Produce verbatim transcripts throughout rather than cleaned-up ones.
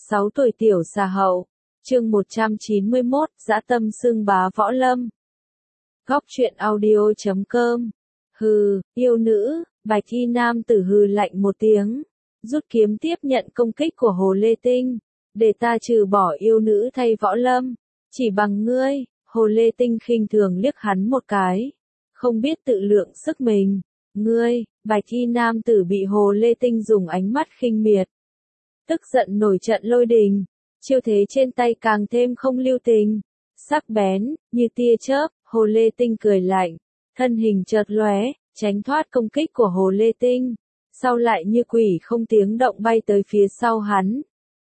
sáu tuổi tiểu xà hậu. Chương một trăm chín mươi mốt, dã tâm xưng bá võ lâm. Góc truyện audio chấm com. Hừ, yêu nữ, Bạch y nam tử hừ lạnh một tiếng, rút kiếm tiếp nhận công kích của Hồ Lê Tinh. Để ta trừ bỏ yêu nữ thay võ lâm, chỉ bằng ngươi. Hồ Lê Tinh khinh thường liếc hắn một cái, không biết tự lượng sức mình. Ngươi, Bạch y nam tử bị Hồ Lê Tinh dùng ánh mắt khinh miệt, tức giận nổi trận lôi đình, chiêu thế trên tay càng thêm không lưu tình, sắc bén, như tia chớp. Hồ Lê Tinh cười lạnh, thân hình chợt lóe, tránh thoát công kích của Hồ Lê Tinh, sau lại như quỷ không tiếng động bay tới phía sau hắn.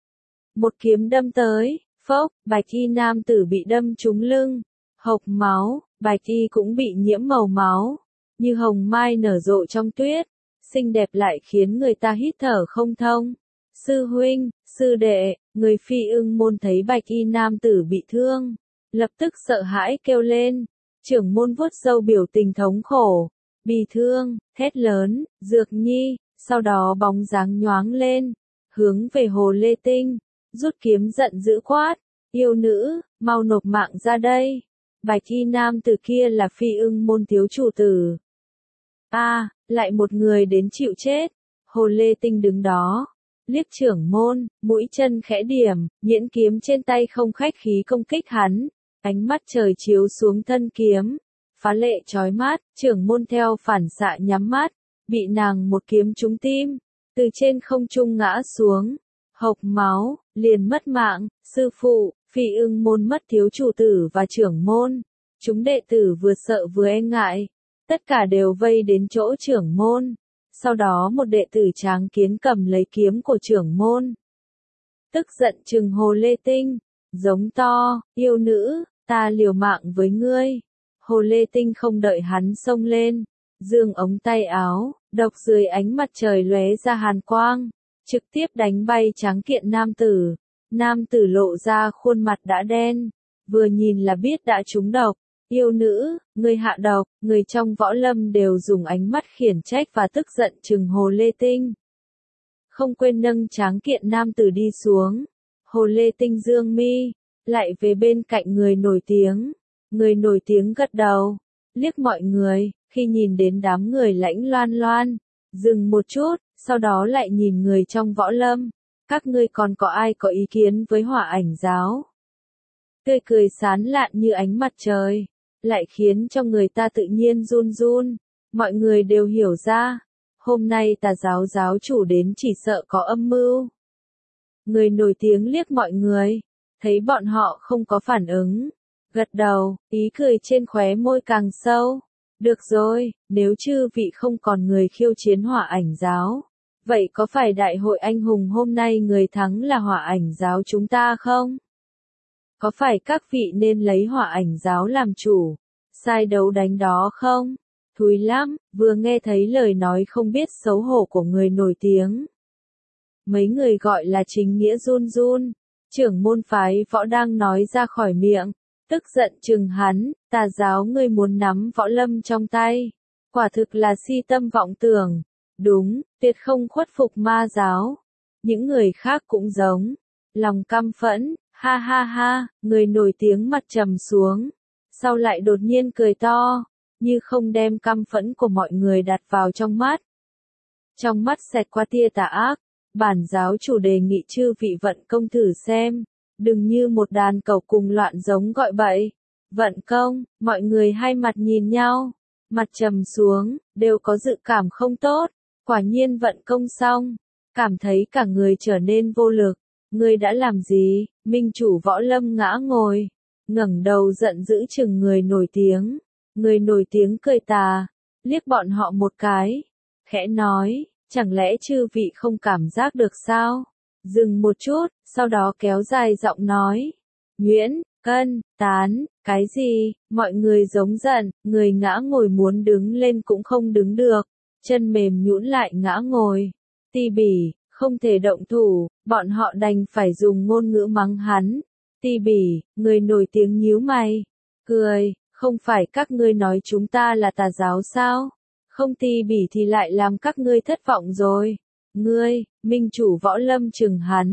Một kiếm đâm tới, phốc, Bạch y nam tử bị đâm trúng lưng, hộc máu. Bạch y cũng bị nhiễm màu máu, như hồng mai nở rộ trong tuyết, xinh đẹp lại khiến người ta hít thở không thông. Sư huynh, sư đệ, người Phi Ưng môn thấy Bạch y nam tử bị thương, lập tức sợ hãi kêu lên. Trưởng môn vuốt râu biểu tình thống khổ, bị thương, thét lớn, Dược Nhi, sau đó bóng dáng nhoáng lên, hướng về Hồ Lê Tinh, rút kiếm giận dữ quát, yêu nữ, mau nộp mạng ra đây. Bạch y nam tử kia là Phi Ưng môn thiếu chủ tử. A, à, lại một người đến chịu chết. Hồ Lê Tinh đứng đó, liếc trưởng môn, mũi chân khẽ điểm, nhuyễn kiếm trên tay không khách khí công kích hắn, ánh mắt trời chiếu xuống thân kiếm, phá lệ chói mắt. Trưởng môn theo phản xạ nhắm mắt, bị nàng một kiếm trúng tim, từ trên không trung ngã xuống, hộc máu, liền mất mạng. Sư phụ, Phi Ưng môn mất thiếu chủ tử và trưởng môn, chúng đệ tử vừa sợ vừa e ngại, tất cả đều vây đến chỗ trưởng môn. Sau đó một đệ tử tráng kiến cầm lấy kiếm của trưởng môn, tức giận trừng Hồ Lê Tinh, giống to, yêu nữ, ta liều mạng với ngươi. Hồ Lê Tinh không đợi hắn xông lên, giương ống tay áo, độc dưới ánh mặt trời lóe ra hàn quang, trực tiếp đánh bay tráng kiện nam tử. Nam tử lộ ra khuôn mặt đã đen, vừa nhìn là biết đã trúng độc. Yêu nữ, người hạ độc. Người trong võ lâm đều dùng ánh mắt khiển trách và tức giận trừng Hồ Lê Tinh, không quên nâng tráng kiện nam tử đi xuống. Hồ Lê Tinh dương mi, lại về bên cạnh người nổi tiếng. Người nổi tiếng gật đầu, liếc mọi người, khi nhìn đến đám người Lãnh Loan Loan, dừng một chút, sau đó lại nhìn người trong võ lâm. Các ngươi còn có ai có ý kiến với Hỏa Ảnh giáo? Tươi cười sán lạn như ánh mặt trời, lại khiến cho người ta tự nhiên run run. Mọi người đều hiểu ra, hôm nay Tà giáo giáo chủ đến chỉ sợ có âm mưu. Người nổi tiếng liếc mọi người, thấy bọn họ không có phản ứng, gật đầu, ý cười trên khóe môi càng sâu. Được rồi, nếu chư vị không còn người khiêu chiến Hỏa Ảnh giáo, vậy có phải đại hội anh hùng hôm nay người thắng là Hỏa Ảnh giáo chúng ta không? Có phải các vị nên lấy Hỏa Ảnh giáo làm chủ, sai đấu đánh đó không? Thúi lắm, vừa nghe thấy lời nói không biết xấu hổ của người nổi tiếng. Mấy người gọi là chính nghĩa run run, trưởng môn phái võ đang nói ra khỏi miệng, tức giận trừng hắn, Tà giáo ngươi muốn nắm võ lâm trong tay, quả thực là si tâm vọng tưởng. Đúng, tuyệt không khuất phục ma giáo. Những người khác cũng giống, lòng căm phẫn, ha ha ha. Người nổi tiếng mặt trầm xuống, sau lại đột nhiên cười to, như không đem căm phẫn của mọi người đặt vào trong mắt. Trong mắt xẹt qua tia tà ác, bản giáo chủ đề nghị chư vị vận công thử xem, đừng như một đàn cẩu cùng loạn giống gọi bậy. Vận công, mọi người hai mặt nhìn nhau, mặt trầm xuống, đều có dự cảm không tốt. Quả nhiên vận công xong, cảm thấy cả người trở nên vô lực. Ngươi đã làm gì? Minh chủ võ lâm ngã ngồi, ngẩng đầu giận dữ chừng người nổi tiếng. Người nổi tiếng cười tà, liếc bọn họ một cái, khẽ nói, chẳng lẽ chư vị không cảm giác được sao? Dừng một chút, sau đó kéo dài giọng nói, nhuyễn, cân, tán, cái gì? Mọi người giống giận, người ngã ngồi muốn đứng lên cũng không đứng được, chân mềm nhũn lại ngã ngồi. Ti bỉ, không thể động thủ, bọn họ đành phải dùng ngôn ngữ mắng hắn. Ti bỉ, người nổi tiếng nhíu mày, cười, không phải các ngươi nói chúng ta là tà giáo sao? Không ti bỉ thì lại làm các ngươi thất vọng rồi. Ngươi, minh chủ võ lâm chừng hắn,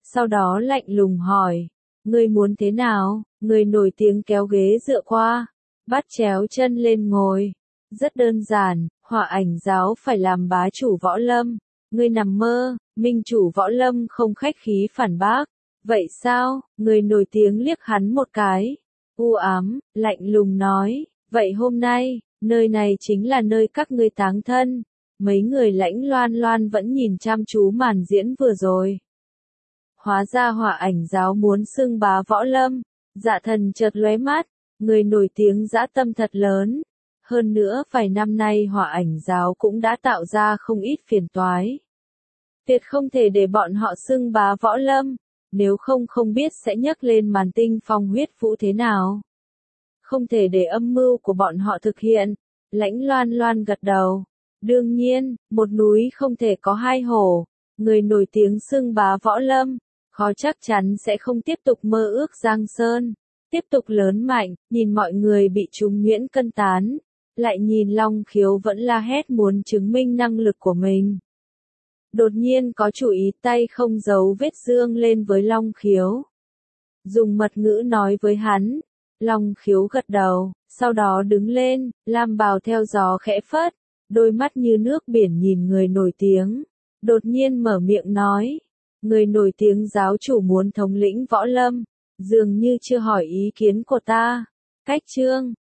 sau đó lạnh lùng hỏi, ngươi muốn thế nào? Người nổi tiếng kéo ghế dựa qua, bắt chéo chân lên ngồi. Rất đơn giản, Hỏa Ảnh giáo phải làm bá chủ võ lâm. Ngươi nằm mơ, minh chủ võ lâm không khách khí phản bác. Vậy sao? Người nổi tiếng liếc hắn một cái. U ám, lạnh lùng nói, vậy hôm nay, nơi này chính là nơi các ngươi táng thân. Mấy người Lãnh Loan Loan vẫn nhìn chăm chú màn diễn vừa rồi. Hóa ra Hỏa Ảnh giáo muốn xưng bá võ lâm. Dạ Thần chợt lóe mắt, người nổi tiếng dã tâm thật lớn. Hơn nữa vài năm nay Hỏa Ảnh giáo cũng đã tạo ra không ít phiền toái. Tuyệt không thể để bọn họ xưng bá võ lâm, nếu không không biết sẽ nhấc lên màn tinh phong huyết vũ thế nào. Không thể để âm mưu của bọn họ thực hiện. Lãnh Loan Loan gật đầu. Đương nhiên, một núi không thể có hai hổ. Người nổi tiếng xưng bá võ lâm, khó chắc chắn sẽ không tiếp tục mơ ước giang sơn. Tiếp tục lớn mạnh, nhìn mọi người bị chúng nhuyễn cân tán. Lại nhìn Long Khiếu vẫn la hét muốn chứng minh năng lực của mình. Đột nhiên có chủ ý tay không giấu vết dương lên với Long Khiếu. Dùng mật ngữ nói với hắn. Long Khiếu gật đầu, sau đó đứng lên, lam bào theo gió khẽ phất, đôi mắt như nước biển nhìn người nổi tiếng. Đột nhiên mở miệng nói, người nổi tiếng giáo chủ muốn thống lĩnh võ lâm, dường như chưa hỏi ý kiến của ta. Cách chương